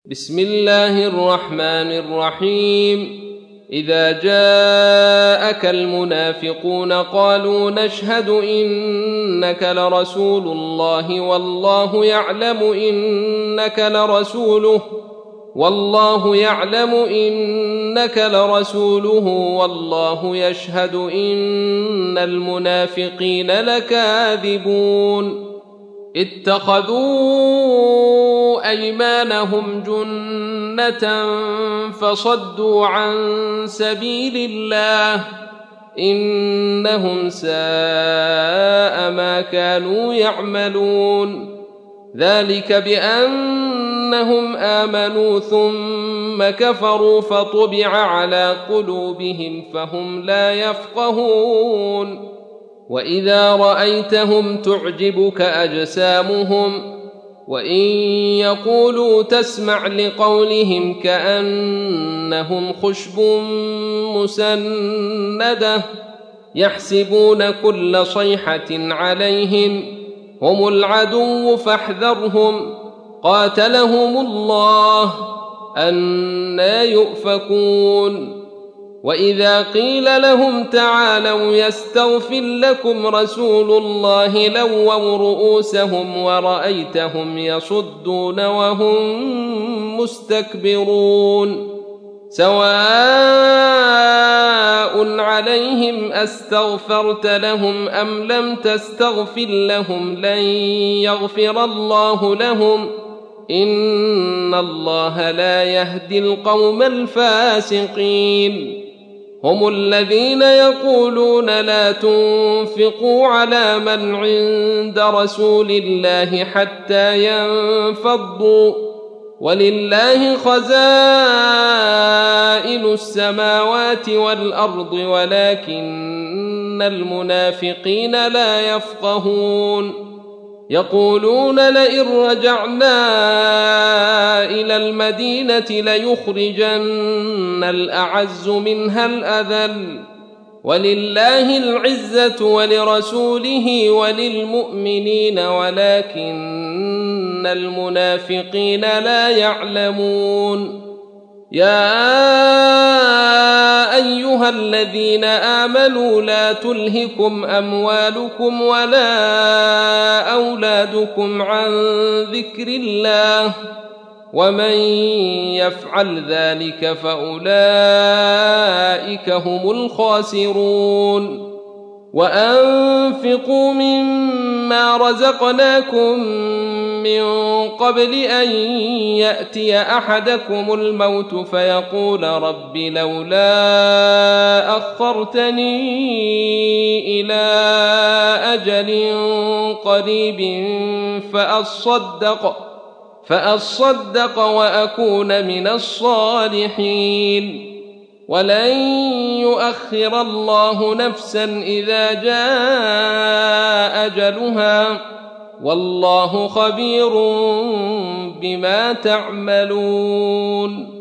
بسم الله الرحمن الرحيم. إذا جاءك المنافقون قالوا نشهد إنك لرسول الله والله يعلم إنك لرسوله والله يشهد إن المنافقين لكاذبون. اتخذوا أيمانهم جنة فصدوا عن سبيل الله إنهم ساء ما كانوا يعملون. ذلك بأنهم آمنوا ثم كفروا فطبع على قلوبهم فهم لا يفقهون. وإذا رأيتهم تعجبك أجسامهم وإن يقولوا تسمع لقولهم كأنهم خشب مسندة يحسبون كل صيحة عليهم هم العدو فاحذرهم قاتلهم الله أنى يؤفكون. وإذا قيل لهم تعالوا يستغفر لكم رسول الله لووا رؤوسهم ورأيتهم يصدون وهم مستكبرون. سواء عليهم أستغفرت لهم أم لم تستغفر لهم لن يغفر الله لهم إن الله لا يهدي القوم الفاسقين. هم الذين يقولون لا تنفقوا على من عند رسول الله حتى ينفضوا ولله خزائن السماوات والأرض ولكن المنافقين لا يفقهون. يقولون لئن رجعنا إلى المدينة ليخرجن الأعز منها الأذل ولله العزة ولرسوله وللمؤمنين ولكن المنافقين لا يعلمون. يا أيها الذين آمنوا لا تلهكم أموالكم ولا أولادكم عن ذكر الله ومن يفعل ذلك فأولئك هم الخاسرون. وأنفقوا مما رزقناكم من قبل أن يأتي أحدكم الموت فيقول رب لولا أخرتني إلى أجل قريب فأصدق وأكون من الصالحين. ولن يؤخر الله نفسا إذا جاء أجلها والله خبير بما تعملون.